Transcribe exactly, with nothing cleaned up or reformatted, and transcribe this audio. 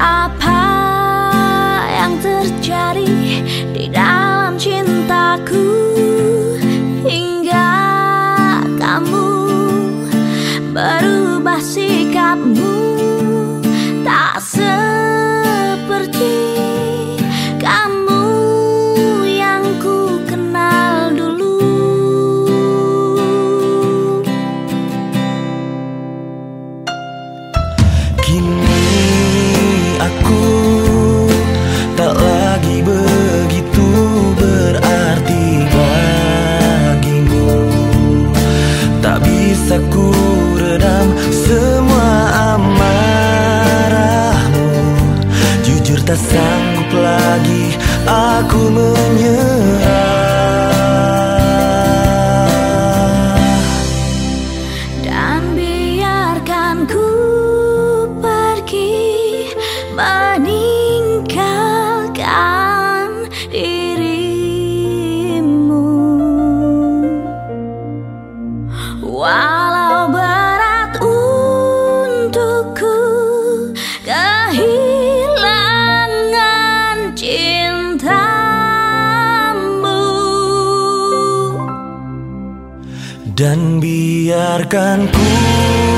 Apa yang terjadi di dalam cintaku hingga kamu berubah sikapmu, tak seperti kamu yang ku kenal dulu. Kini aku tak lagi begitu berarti bagimu. Tak bisa ku redam semua amarahmu. Jujur tak sanggup lagi aku menyerah. Dan biarkan ku pergi meninggalkan dirimu. Walau berat untukku kehilangan cintamu. Dan biarkan ku